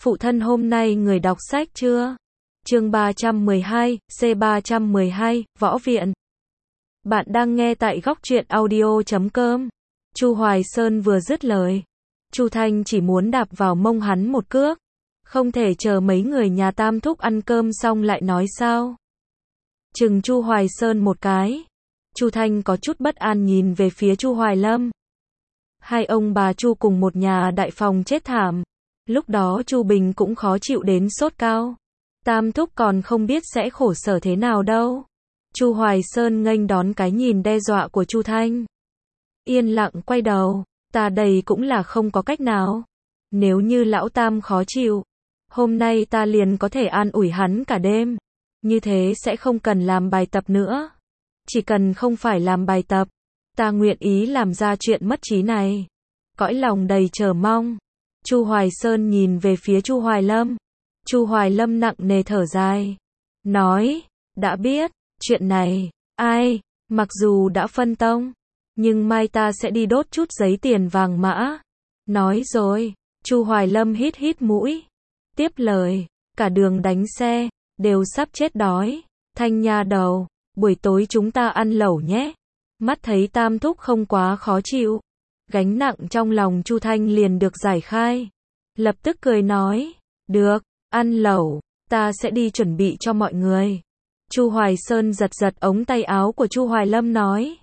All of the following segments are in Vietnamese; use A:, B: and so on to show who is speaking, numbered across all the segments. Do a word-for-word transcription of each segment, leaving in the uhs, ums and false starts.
A: Phụ thân hôm nay người đọc sách chưa? Chương ba trăm mười hai, C ba trăm mười hai, Võ Viện. Bạn đang nghe tại góc truyện audio chấm com. Chu Hoài Sơn vừa dứt lời, Chu Thanh chỉ muốn đạp vào mông hắn một cước. Không thể chờ mấy người nhà Tam thúc ăn cơm xong lại nói sao? Chừng Chu Hoài Sơn một cái, Chu Thanh có chút bất an nhìn về phía Chu Hoài Lâm. Hai ông bà Chu cùng một nhà đại phòng chết thảm. Lúc đó Chu Bình cũng khó chịu đến sốt cao. Tam thúc còn không biết sẽ khổ sở thế nào đâu. Chu Hoài Sơn nghênh đón cái nhìn đe dọa của Chu Thanh. Yên lặng quay đầu, ta đây cũng là không có cách nào. Nếu như lão Tam khó chịu, hôm nay ta liền có thể an ủi hắn cả đêm. Như thế sẽ không cần làm bài tập nữa. Chỉ cần không phải làm bài tập, ta nguyện ý làm ra chuyện mất trí này. Cõi lòng đầy chờ mong, Chu Hoài Sơn nhìn về phía Chu Hoài Lâm. Chu Hoài Lâm nặng nề thở dài, nói, đã biết, chuyện này, ai, mặc dù đã phân tông, nhưng mai ta sẽ đi đốt chút giấy tiền vàng mã. Nói rồi, Chu Hoài Lâm hít hít mũi, tiếp lời, cả đường đánh xe, đều sắp chết đói. Thanh nha đầu, buổi tối chúng ta ăn lẩu nhé. Mắt thấy Tam thúc không quá khó chịu, gánh nặng trong lòng Chu Thanh liền được giải khai. Lập tức cười nói, được, ăn lẩu, ta sẽ đi chuẩn bị cho mọi người. Chu Hoài Sơn giật giật ống tay áo của Chu Hoài Lâm nói,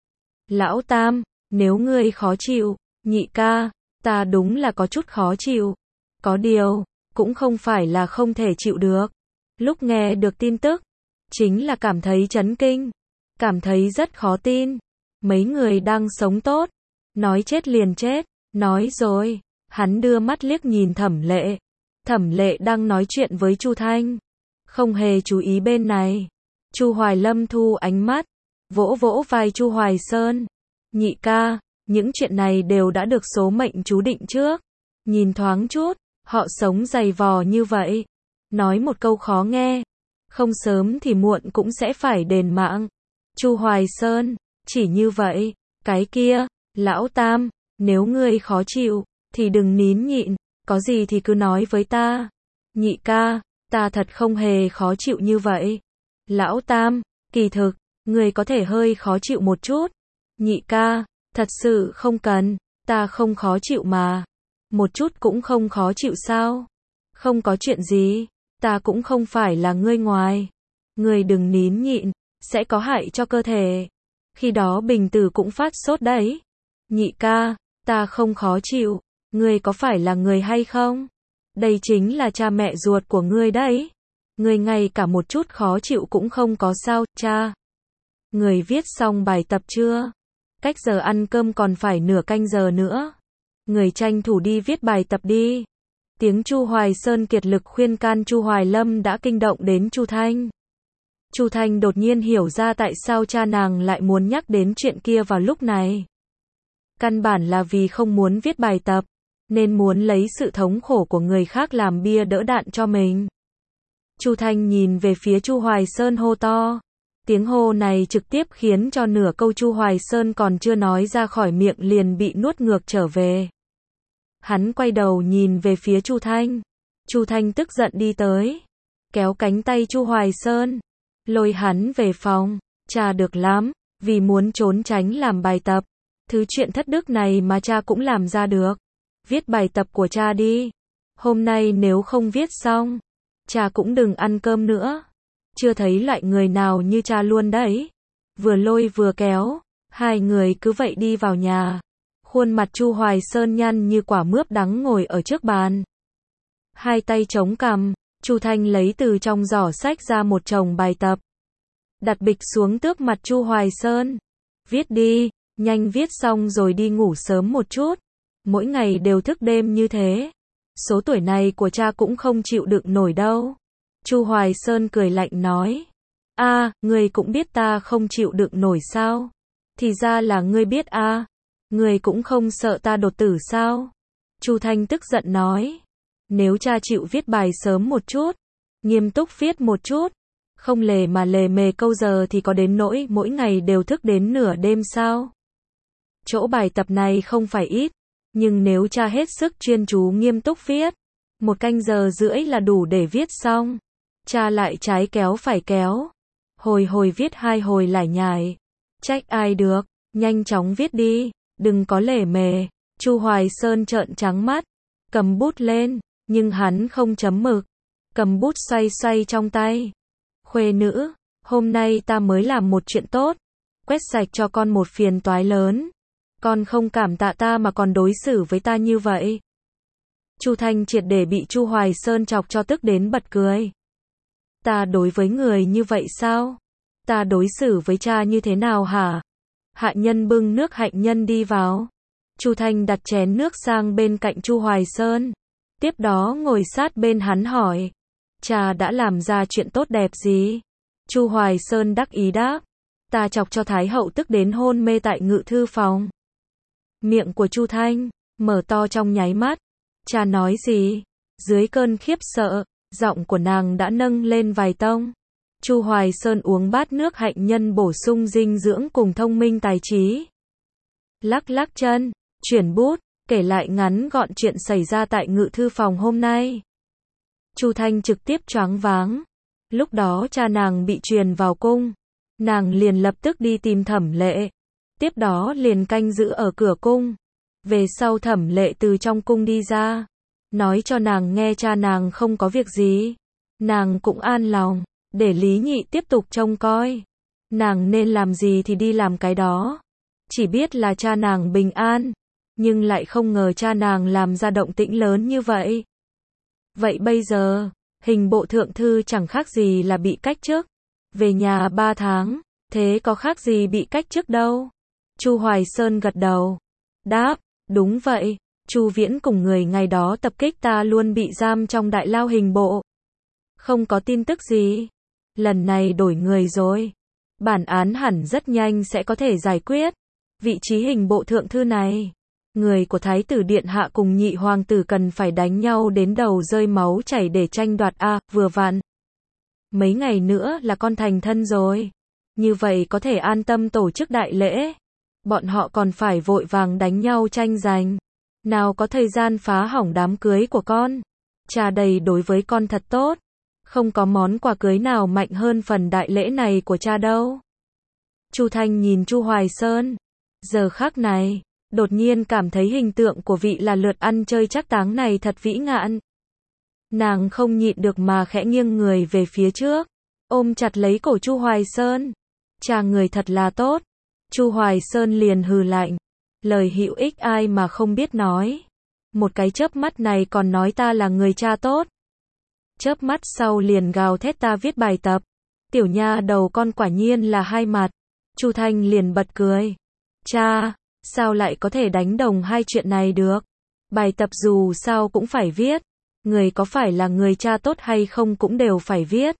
A: lão Tam, nếu ngươi khó chịu, nhị ca, ta đúng là có chút khó chịu. Có điều, cũng không phải là không thể chịu được. Lúc nghe được tin tức, chính là cảm thấy chấn kinh, cảm thấy rất khó tin. Mấy người đang sống tốt, nói chết liền chết. Nói rồi, hắn đưa mắt liếc nhìn Thẩm Lệ. Thẩm Lệ đang nói chuyện với Chu Thanh, không hề chú ý bên này. Chu Hoài Lâm thu ánh mắt, vỗ vỗ vai Chu Hoài Sơn. Nhị ca, những chuyện này đều đã được số mệnh chú định trước. Nhìn thoáng chút, họ sống dày vò như vậy. Nói một câu khó nghe, không sớm thì muộn cũng sẽ phải đền mạng. Chu Hoài Sơn, chỉ như vậy, cái kia, lão Tam, nếu ngươi khó chịu, thì đừng nín nhịn, có gì thì cứ nói với ta. Nhị ca, ta thật không hề khó chịu như vậy. Lão Tam, kỳ thực, ngươi có thể hơi khó chịu một chút. Nhị ca, thật sự không cần, ta không khó chịu mà. Một chút cũng không khó chịu sao? Không có chuyện gì, ta cũng không phải là ngươi ngoài. Ngươi đừng nín nhịn, sẽ có hại cho cơ thể. Khi đó Bình Tử cũng phát sốt đấy. Nhị ca, ta không khó chịu, ngươi có phải là người hay không? Đây chính là cha mẹ ruột của ngươi đấy. Ngươi ngay cả một chút khó chịu cũng không có sao, cha. Ngươi viết xong bài tập chưa? Cách giờ ăn cơm còn phải nửa canh giờ nữa. Ngươi tranh thủ đi viết bài tập đi. Tiếng Chu Hoài Sơn kiệt lực khuyên can Chu Hoài Lâm đã kinh động đến Chu Thanh. Chu Thanh đột nhiên hiểu ra tại sao cha nàng lại muốn nhắc đến chuyện kia vào lúc này. Căn bản là vì không muốn viết bài tập, nên muốn lấy sự thống khổ của người khác làm bia đỡ đạn cho mình. Chu Thanh nhìn về phía Chu Hoài Sơn hô to. Tiếng hô này trực tiếp khiến cho nửa câu Chu Hoài Sơn còn chưa nói ra khỏi miệng liền bị nuốt ngược trở về. Hắn quay đầu nhìn về phía Chu Thanh. Chu Thanh tức giận đi tới, kéo cánh tay Chu Hoài Sơn, lôi hắn về phòng. Cha được lắm, vì muốn trốn tránh làm bài tập. Thứ chuyện thất đức này mà cha cũng làm ra được. Viết bài tập của cha đi. Hôm nay nếu không viết xong, cha cũng đừng ăn cơm nữa. Chưa thấy loại người nào như cha luôn đấy. Vừa lôi vừa kéo, hai người cứ vậy đi vào nhà. Khuôn mặt Chu Hoài Sơn nhăn như quả mướp đắng ngồi ở trước bàn. Hai tay chống cằm, Chu Thanh lấy từ trong giỏ sách ra một chồng bài tập. Đặt bịch xuống tước mặt Chu Hoài Sơn. Viết đi, nhanh viết xong rồi đi ngủ sớm một chút. Mỗi ngày đều thức đêm như thế. Số tuổi này của cha cũng không chịu đựng nổi đâu. Chu Hoài Sơn cười lạnh nói. A, à, ngươi cũng biết ta không chịu đựng nổi sao? Thì ra là ngươi biết a. À. Ngươi cũng không sợ ta đột tử sao? Chu Thanh tức giận nói. Nếu cha chịu viết bài sớm một chút, nghiêm túc viết một chút, không lề mà lề mề câu giờ thì có đến nỗi mỗi ngày đều thức đến nửa đêm sao? Chỗ bài tập này không phải ít, nhưng nếu cha hết sức chuyên chú nghiêm túc viết, Một canh giờ rưỡi là đủ để viết xong. Cha lại trái kéo phải kéo. Hồi hồi viết hai hồi lải nhải. Trách ai được, nhanh chóng viết đi, đừng có lề mề. Chu Hoài Sơn trợn trắng mắt, cầm bút lên, nhưng hắn không chấm mực. Cầm bút xoay xoay trong tay. Khuê nữ, hôm nay ta mới làm một chuyện tốt. Quét sạch cho con một phiền toái lớn. Con không cảm tạ ta mà còn đối xử với ta như vậy. Chu Thanh triệt để bị Chu Hoài Sơn chọc cho tức đến bật cười. Ta đối với người như vậy sao? Ta đối xử với cha như thế nào hả? Hạ nhân bưng nước hạnh nhân đi vào. Chu Thanh đặt chén nước sang bên cạnh Chu Hoài Sơn. Tiếp đó ngồi sát bên hắn hỏi. Cha đã làm ra chuyện tốt đẹp gì? Chu Hoài Sơn đắc ý đáp. Ta chọc cho Thái hậu tức đến hôn mê tại ngự thư phòng. Miệng của Chu Thanh mở to trong nháy mắt. Cha nói gì? Dưới cơn khiếp sợ, giọng của nàng đã nâng lên vài tông. Chu Hoài Sơn uống bát nước hạnh nhân bổ sung dinh dưỡng cùng thông minh tài trí. Lắc lắc chân, chuyển bút, kể lại ngắn gọn chuyện xảy ra tại ngự thư phòng hôm nay. Chu Thanh trực tiếp choáng váng. Lúc đó cha nàng bị truyền vào cung. Nàng liền lập tức đi tìm Thẩm Lệ. Tiếp đó liền canh giữ ở cửa cung. Về sau Thẩm Lệ từ trong cung đi ra. Nói cho nàng nghe cha nàng không có việc gì. Nàng cũng an lòng. Để Lý Nhị tiếp tục trông coi. Nàng nên làm gì thì đi làm cái đó. Chỉ biết là cha nàng bình an. Nhưng lại không ngờ cha nàng làm ra động tĩnh lớn như vậy. Vậy bây giờ, hình bộ thượng thư chẳng khác gì là bị cách chức. Về nhà ba tháng, thế có khác gì bị cách chức đâu. Chu Hoài Sơn gật đầu. Đáp, đúng vậy, Chu Viễn cùng người ngày đó tập kích ta luôn bị giam trong đại lao hình bộ. Không có tin tức gì. Lần này đổi người rồi. Bản án hẳn rất nhanh sẽ có thể giải quyết. Vị trí hình bộ thượng thư này, người của Thái tử Điện Hạ cùng nhị hoàng tử cần phải đánh nhau đến đầu rơi máu chảy để tranh đoạt a, vừa vặn. Mấy ngày nữa là con thành thân rồi. Như vậy có thể an tâm tổ chức đại lễ. Bọn họ còn phải vội vàng đánh nhau tranh giành. Nào có thời gian phá hỏng đám cưới của con. Cha đầy đối với con thật tốt. Không có món quà cưới nào mạnh hơn phần đại lễ này của cha đâu. Chu Thanh nhìn Chu Hoài Sơn. Giờ khắc này, đột nhiên cảm thấy hình tượng của vị là lượt ăn chơi trác táng này thật vĩ ngạn. Nàng không nhịn được mà khẽ nghiêng người về phía trước, ôm chặt lấy cổ Chu Hoài Sơn. Cha người thật là tốt. Chu Hoài Sơn liền hừ lạnh. Lời hữu ích ai mà không biết nói. Một cái chớp mắt này còn nói ta là người cha tốt. Chớp mắt sau liền gào thét ta viết bài tập. Tiểu nha đầu con quả nhiên là hai mặt. Chu Thanh liền bật cười. Cha, sao lại có thể đánh đồng hai chuyện này được? Bài tập dù sao cũng phải viết. Người có phải là người cha tốt hay không cũng đều phải viết.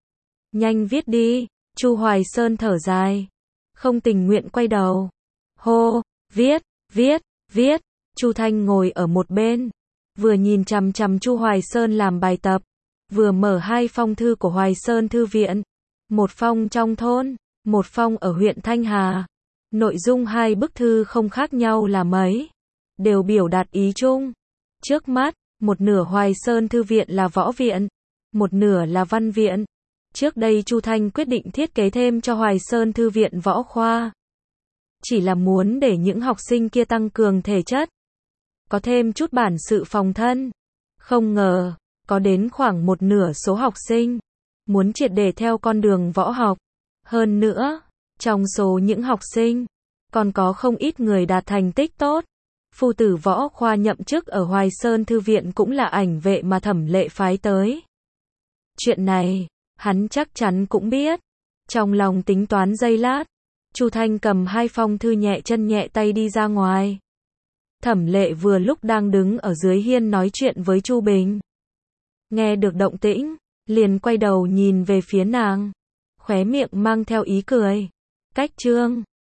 A: Nhanh viết đi. Chu Hoài Sơn thở dài. Không tình nguyện quay đầu. Hô, viết, viết, viết. Chu Thanh ngồi ở một bên. Vừa nhìn chằm chằm Chu Hoài Sơn làm bài tập. Vừa mở hai phong thư của Hoài Sơn Thư viện. Một phong trong thôn, một phong ở huyện Thanh Hà. Nội dung hai bức thư không khác nhau là mấy. Đều biểu đạt ý chung. Trước mắt, một nửa Hoài Sơn Thư viện là võ viện. Một nửa là văn viện. Trước đây Chu Thanh quyết định thiết kế thêm cho Hoài Sơn Thư viện võ khoa. Chỉ là muốn để những học sinh kia tăng cường thể chất. Có thêm chút bản sự phòng thân. Không ngờ, có đến khoảng một nửa số học sinh muốn triệt để theo con đường võ học. Hơn nữa, trong số những học sinh, còn có không ít người đạt thành tích tốt. Phu tử võ khoa nhậm chức ở Hoài Sơn Thư viện cũng là ảnh vệ mà Thẩm Lệ phái tới. Chuyện này, hắn chắc chắn cũng biết. Trong lòng tính toán giây lát, Chu Thanh cầm hai phong thư nhẹ chân nhẹ tay đi ra ngoài. Thẩm Lệ vừa lúc đang đứng ở dưới hiên nói chuyện với Chu Bình. Nghe được động tĩnh, liền quay đầu nhìn về phía nàng. Khóe miệng mang theo ý cười. Cách chương